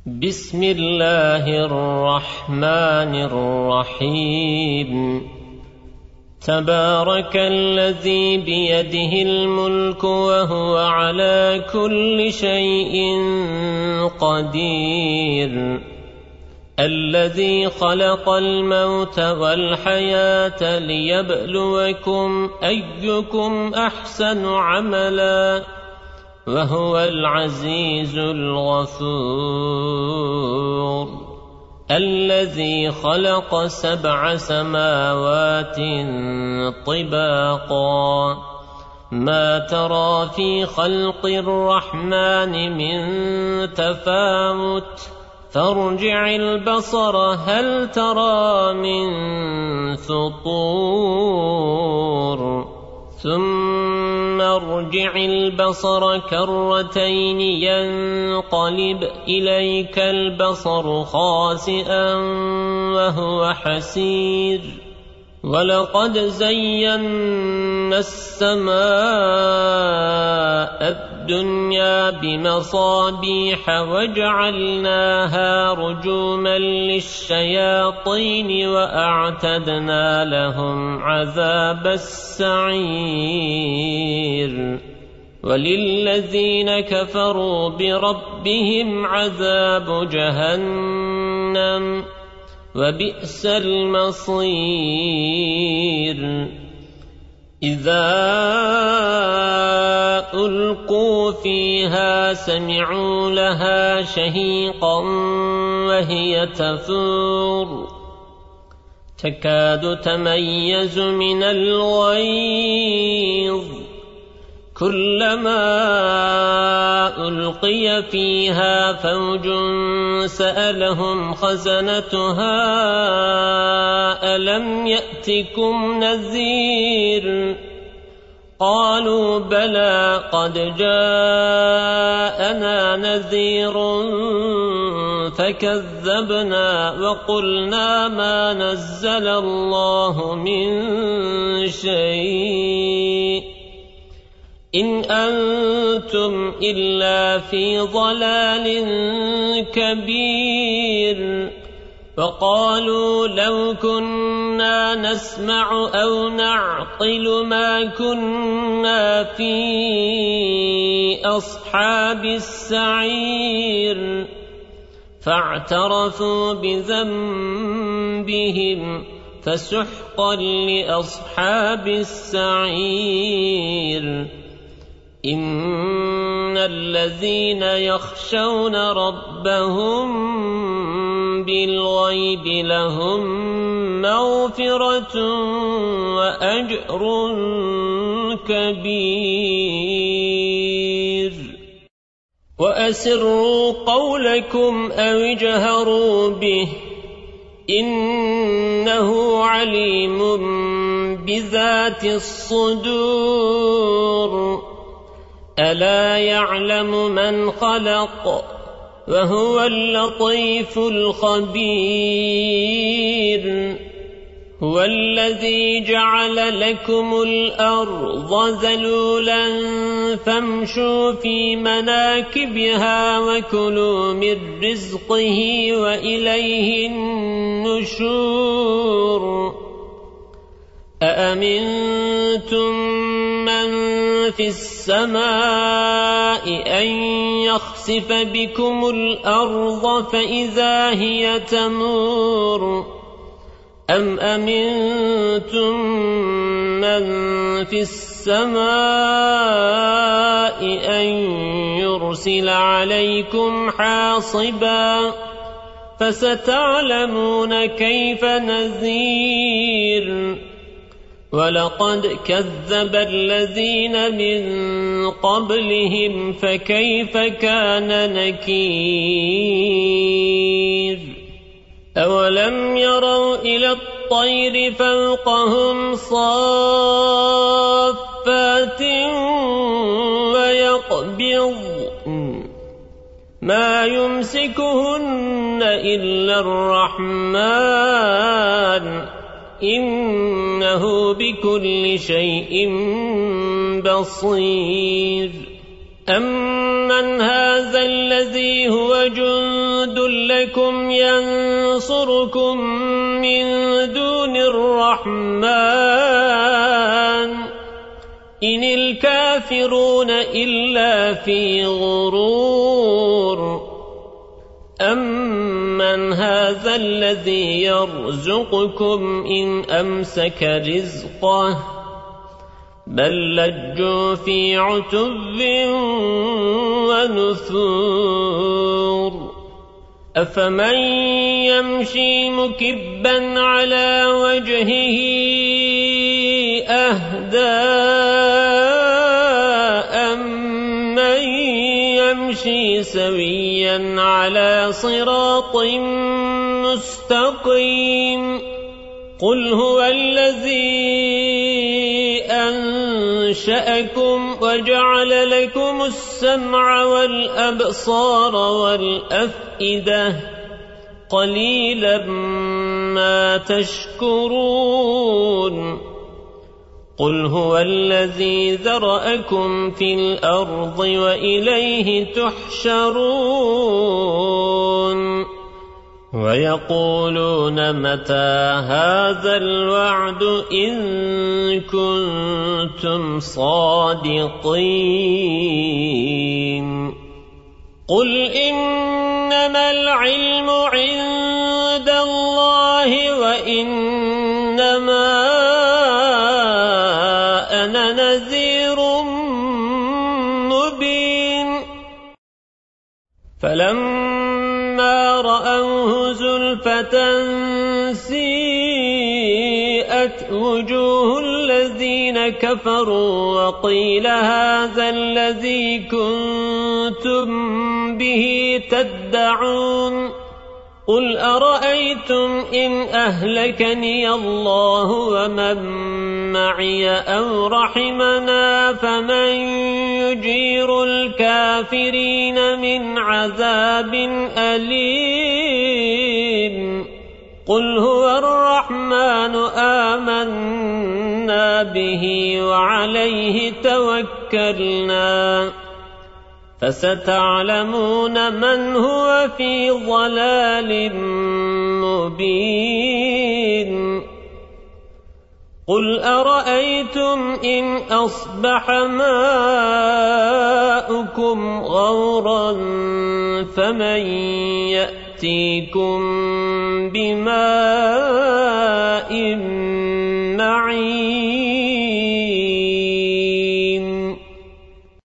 بسم الله الرحمن الرحيم تبارك الذي بيده الملك وهو على كل شيء قدير الذي خلق الموت والحياة ليبلوكم أيكم أحسن عملا وهو العزيز الغفور الذي خلق 7 سماوات طباقا ما ترى في خلق الرحمن من تفاوت فارجع البصر هل ترى من فطور ثم ارجع البصر كرتين ينقلب إليك البصر خاسئا وهو حسير ولقد زينا السماء الدنيا بمصابيح وجعلناها رجوما للشياطين وأعتدنا لهم عذاب السعير وللذين كفروا بربهم عذاب جهنم وبئس المصير إذا ألقوا فيها سمعوا لها شهيقا وهي تفور تكاد تميز من الغيظ كلما ألقي فيها فوج سألهم خزنتها ألم يأتكم نذير قالوا بلى قد جاءنا نذير فكذبنا وقلنا ما نزل الله من شيء إن أنتم إلا في ضلال كبير وقالوا لو كنا نسمع أو نعقل ما كنا في أصحاب السعير فاعترفوا بذنبهم فسحقا لأصحاب السعير إن الذين يخشون ربهم بالغيب لهم مغفرة وأجر كبير وأسروا قولكم أو اجهروا به إنه عليم بذات الصدور ألا يعلم من خلق وهو اللطيف الخبير هو الذي جعل لكم الأرض ذلولا فامشوا في مناكبها وكلوا من رزقه وإليه النشور أأمنتم من في السماء أن يخسف بكم الأرض فإذا هي تمور أم أمنتم من في السماء أن يرسل عليكم حاصبا فستعلمون كيف نذير ولقد كذب الذين من قبلهم فكيف كان نكير أولم يروا إلى الطير فوقهم صافات ويقبض ما يمسكهن إلا الرحمن إنه بكل شيء بصير أمن أمن هذا الذي هو جند لكم ينصركم من دون الرحمن إن الكافرون إلا في غرور أمن هذا الذي يرزقكم إن أمسك رزقه بل لجوا في عتب ونثور أفمن يمشي مكبا على وجهه أهدى أمن يمشي سويا على صراط مستقيم قل هو الذي أنشأكم وجعل لكم السمع والأبصار والأفئدة قليلا ما تشكرون قل هو الذي ذرأكم في الأرض وإليه تحشرون ويقولون متى هذا الوعد إن كنتم صادقين قل إنما العلم عند الله وإنما أنا نذير مبين فلما رأوه زلفة سيئت وجوه الذين كفروا وقيل هذا الذي كنتم به تدعون قل أرأيتم إن أهلكني الله ومن معي أو رحمنا فمن يجير الكافرين من عذاب أليم قل هو الرحمن آمنا به وعليه توكلنا فستعلمون من هو في ضلال مبين قل أرأيتم إن أصبح ماؤكم غورا فمن يأتيكم بماء معين